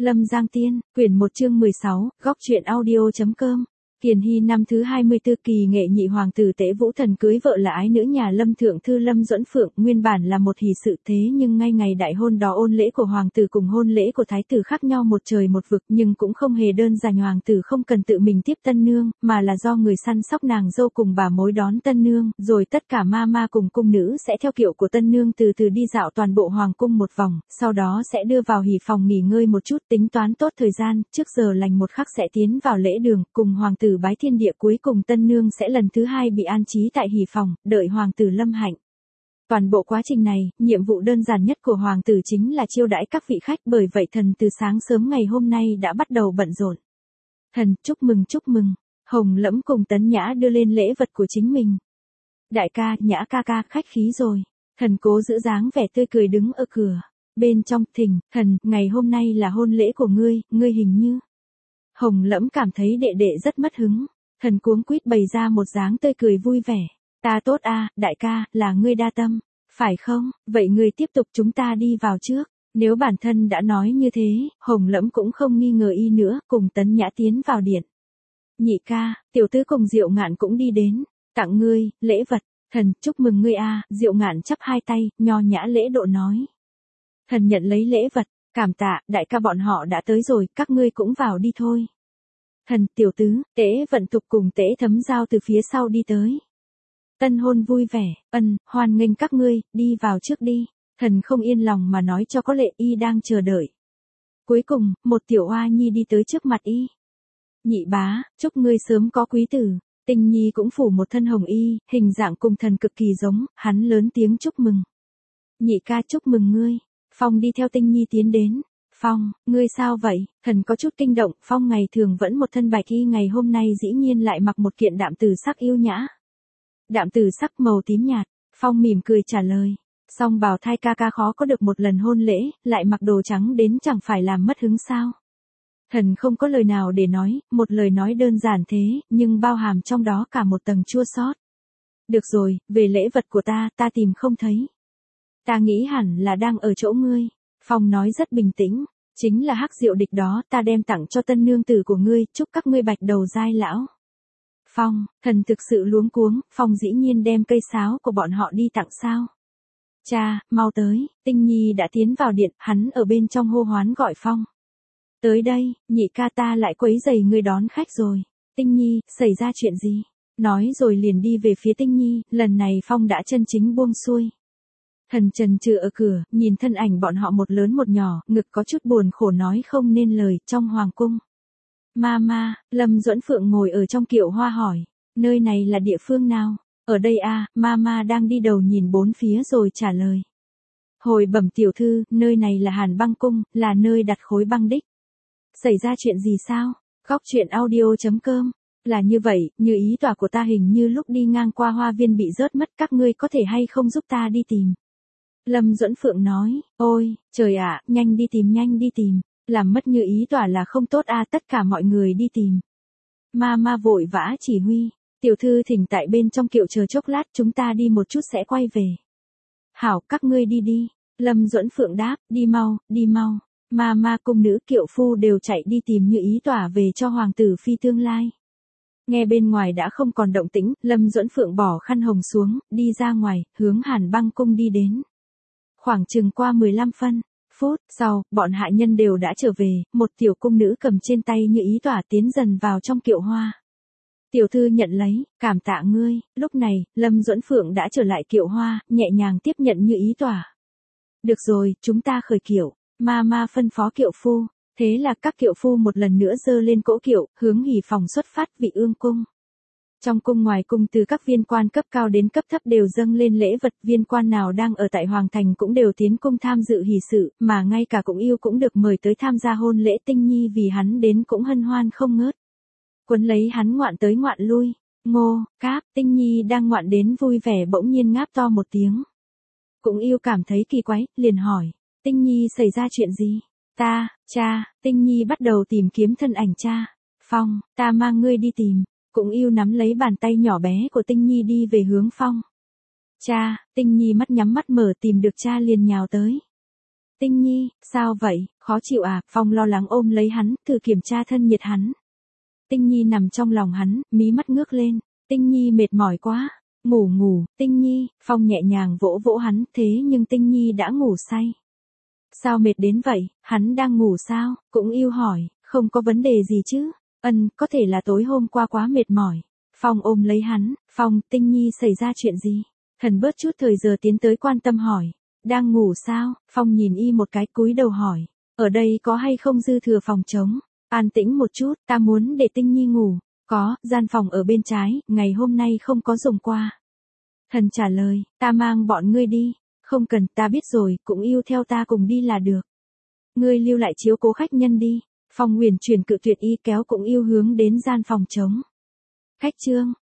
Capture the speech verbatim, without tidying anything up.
Lâm Giang Tiên, quyển một chương mười sáu, góc truyện audio.com. Kiền Hy năm thứ hai mươi tư kỳ nghệ nhị hoàng tử Tế Vũ Thần cưới vợ là ái nữ nhà Lâm thượng thư Lâm Duẫn Phượng, nguyên bản là một hỷ sự, thế nhưng ngay ngày đại hôn đó ôn lễ của hoàng tử cùng hôn lễ của thái tử khác nhau một trời một vực, nhưng cũng không hề đơn giản, hoàng tử không cần tự mình tiếp tân nương, mà là do người săn sóc nàng dâu cùng bà mối đón tân nương, rồi tất cả ma ma cùng cung nữ sẽ theo kiệu của tân nương từ từ đi dạo toàn bộ hoàng cung một vòng, sau đó sẽ đưa vào hỷ phòng nghỉ ngơi một chút, tính toán tốt thời gian, trước giờ lành một khắc sẽ tiến vào lễ đường, cùng hoàng tử bái thiên địa, cuối cùng tân nương sẽ lần thứ hai bị an trí tại hỷ phòng, đợi hoàng tử lâm hạnh. Toàn bộ quá trình này, nhiệm vụ đơn giản nhất của hoàng tử chính là chiêu đãi các vị khách, bởi vậy thần từ sáng sớm ngày hôm nay đã bắt đầu bận rộn. Thần, chúc mừng chúc mừng. Hồng Lẫm cùng Tấn Nhã đưa lên lễ vật của chính mình. Đại ca, Nhã ca ca, khách khí rồi. Thần cố giữ dáng vẻ tươi cười đứng ở cửa. Bên trong, thỉnh, thần, ngày hôm nay là hôn lễ của ngươi, ngươi hình như. Hồng Lẫm cảm thấy đệ đệ rất mất hứng. Thần cuống quýt bày ra một dáng tươi cười vui vẻ. Ta tốt a, đại ca, là ngươi đa tâm. Phải không? Vậy ngươi tiếp tục, chúng ta đi vào trước. Nếu bản thân đã nói như thế, Hồng Lẫm cũng không nghi ngờ y nữa, cùng Tấn Nhã tiến vào điện. Nhị ca, tiểu tứ cùng Diệu Ngạn cũng đi đến. Tặng ngươi, lễ vật. Thần, chúc mừng ngươi a. Diệu Ngạn chắp hai tay, nho nhã lễ độ nói. Thần nhận lấy lễ vật, cảm tạ, đại ca bọn họ đã tới rồi, các ngươi cũng vào đi thôi. Thần, tiểu tứ, Tế Vận Tục cùng Tế Thấm Giao từ phía sau đi tới. Tân hôn vui vẻ, ân, hoan nghênh các ngươi, đi vào trước đi. Thần không yên lòng mà nói cho có lệ, y đang chờ đợi. Cuối cùng, một tiểu oa nhi đi tới trước mặt y. Nhị bá, chúc ngươi sớm có quý tử. Tinh nhi cũng phủ một thân hồng y, hình dạng cùng thần cực kỳ giống, hắn lớn tiếng chúc mừng. Nhị ca chúc mừng ngươi. Phong đi theo Tinh nhi tiến đến. Phong, ngươi sao vậy? Thần có chút kinh động, Phong ngày thường vẫn một thân bạch y, ngày hôm nay dĩ nhiên lại mặc một kiện đạm tử sắc yêu nhã. Đạm tử sắc màu tím nhạt. Phong mỉm cười trả lời. Song bào thai ca ca khó có được một lần hôn lễ, lại mặc đồ trắng đến chẳng phải làm mất hứng sao? Thần không có lời nào để nói, một lời nói đơn giản thế, nhưng bao hàm trong đó cả một tầng chua xót. Được rồi, về lễ vật của ta, ta tìm không thấy. Ta nghĩ hẳn là đang ở chỗ ngươi. Phong nói rất bình tĩnh, chính là hắc diệu địch đó, ta đem tặng cho tân nương tử của ngươi, chúc các ngươi bạch đầu giai lão. Phong, thần thực sự luống cuống, Phong dĩ nhiên đem cây sáo của bọn họ đi tặng sao? Cha, mau tới, Tinh nhi đã tiến vào điện, hắn ở bên trong hô hoán gọi Phong. Tới đây, nhị ca ta lại quấy rầy ngươi đón khách rồi. Tinh nhi, xảy ra chuyện gì? Nói rồi liền đi về phía Tinh nhi, lần này Phong đã chân chính buông xuôi. Thần trần trừ ở cửa, nhìn thân ảnh bọn họ một lớn một nhỏ, ngực có chút buồn khổ nói không nên lời, trong hoàng cung. Mama, Lâm Duẫn Phượng ngồi ở trong kiệu hoa hỏi, nơi này là địa phương nào? Ở đây a, Mama đang đi đầu nhìn bốn phía rồi trả lời. Hồi bẩm tiểu thư, nơi này là Hàn Băng Cung, là nơi đặt khối băng đích. Xảy ra chuyện gì sao? Góc truyện audio.com. Là như vậy, như ý tòa của ta hình như lúc đi ngang qua hoa viên bị rớt mất, các ngươi có thể hay không giúp ta đi tìm? Lâm Duẫn Phượng nói, ôi, trời ạ, nhanh đi tìm nhanh đi tìm, làm mất như ý tòa là không tốt a, tất cả mọi người đi tìm. Ma ma vội vã chỉ huy, tiểu thư thỉnh tại bên trong kiệu chờ chốc lát, chúng ta đi một chút sẽ quay về. Hảo, các ngươi đi đi. Lâm Duẫn Phượng đáp, đi mau, đi mau. Ma ma cung nữ kiệu phu đều chạy đi tìm như ý tỏa về cho hoàng tử phi tương lai. Nghe bên ngoài đã không còn động tĩnh, Lâm Duẫn Phượng bỏ khăn hồng xuống, đi ra ngoài, hướng Hàn Băng Cung đi đến. Khoảng chừng qua mười lăm phân phút sau, bọn hạ nhân đều đã trở về, một tiểu cung nữ cầm trên tay như ý tỏa tiến dần vào trong kiệu hoa. Tiểu thư nhận lấy, cảm tạ ngươi. Lúc này, Lâm Duẫn Phượng đã trở lại kiệu hoa, nhẹ nhàng tiếp nhận như ý tỏa. Được rồi, chúng ta khởi kiệu. Ma ma phân phó kiệu phu. Thế là các kiệu phu một lần nữa dơ lên cỗ kiệu, hướng hỷ phòng xuất phát vị ương cung. Trong cung ngoài cung, từ các viên quan cấp cao đến cấp thấp đều dâng lên lễ vật, viên quan nào đang ở tại Hoàng Thành cũng đều tiến cung tham dự hỷ sự, mà ngay cả cũng yêu cũng được mời tới tham gia hôn lễ. Tinh nhi vì hắn đến cũng hân hoan không ngớt. Quấn lấy hắn ngoạn tới ngoạn lui. Ngô, Cáp, Tinh nhi đang ngoạn đến vui vẻ bỗng nhiên ngáp to một tiếng. Cũng yêu cảm thấy kỳ quái, liền hỏi, Tinh nhi xảy ra chuyện gì? Ta, cha. Tinh nhi bắt đầu tìm kiếm thân ảnh cha. Phong, ta mang ngươi đi tìm. Cũng yêu nắm lấy bàn tay nhỏ bé của Tinh nhi đi về hướng Phong. Cha. Tinh nhi mắt nhắm mắt mở tìm được cha liền nhào tới. Tinh Nhi, sao vậy, khó chịu à? Phong lo lắng ôm lấy hắn, thử kiểm tra thân nhiệt hắn. Tinh Nhi nằm trong lòng hắn, mí mắt ngước lên. Tinh Nhi mệt mỏi quá. Ngủ ngủ, Tinh Nhi, Phong nhẹ nhàng vỗ vỗ hắn, thế nhưng Tinh Nhi đã ngủ say. Sao mệt đến vậy, hắn đang ngủ sao? Cũng yêu hỏi, không có vấn đề gì chứ? Ân, có thể là tối hôm qua quá mệt mỏi. Phong ôm lấy hắn, Phong, Tinh Nhi xảy ra chuyện gì? Thần bớt chút thời giờ tiến tới quan tâm hỏi. Đang ngủ sao? Phong nhìn y một cái cúi đầu hỏi. Ở đây có hay không dư thừa phòng trống? An tĩnh một chút, ta muốn để Tinh Nhi ngủ. Có, gian phòng ở bên trái, ngày hôm nay không có dùng qua. Thần trả lời, ta mang bọn ngươi đi. Không cần, ta biết rồi, cũng yêu theo ta cùng đi là được. Ngươi lưu lại chiếu cố khách nhân đi. Phong Huyền chuyển cự tuyệt y kéo cũng yêu hướng đến gian phòng trống. Khách trương,